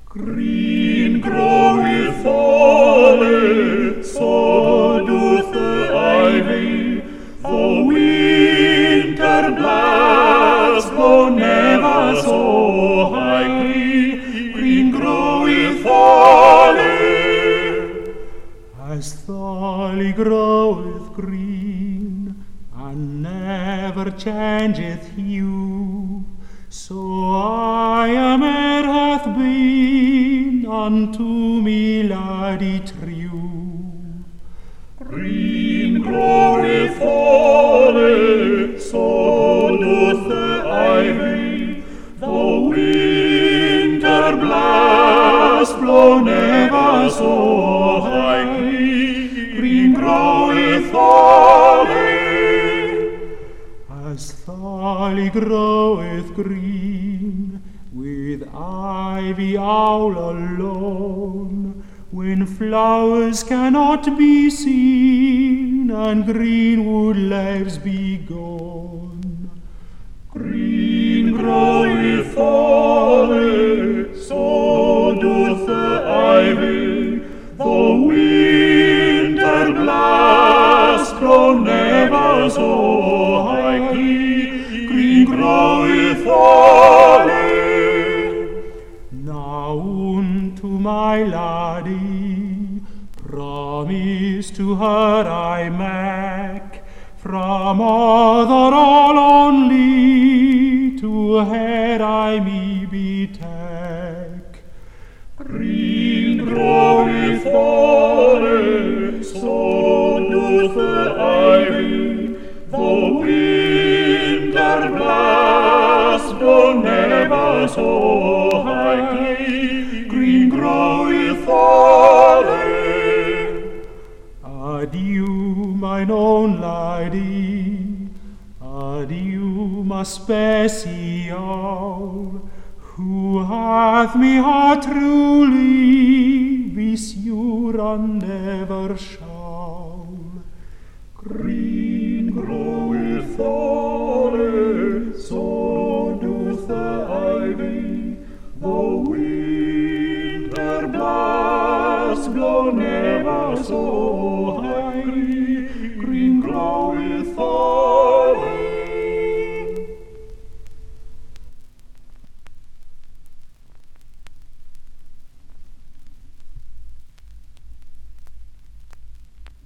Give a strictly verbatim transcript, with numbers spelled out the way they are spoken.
Green groweth folly, so doth the ivy, the winter blast blow never so highly. Green groweth folly, as folly groweth green, and never changeth hue, so I am e'er hath been unto me laddie true. Green groweth folly, so doth the ivy, the winter blast blow never so highly. Green groweth folly, as folly groweth green, with ivy all alone, when flowers cannot be seen, and greenwood leaves be gone. Green groweth folly, so doth the ivy, the winter blast blow never so highly. Green groweth folly. Now unto my laddie promise to her I make, from other all only to her I me betake. Green groweth folly, so doth the ivy, the winter blast blow never so highly. Green groweth folly. Adieu, mine own laddie, adieu, my special, who hath me heart truly, be sure and never shall. Green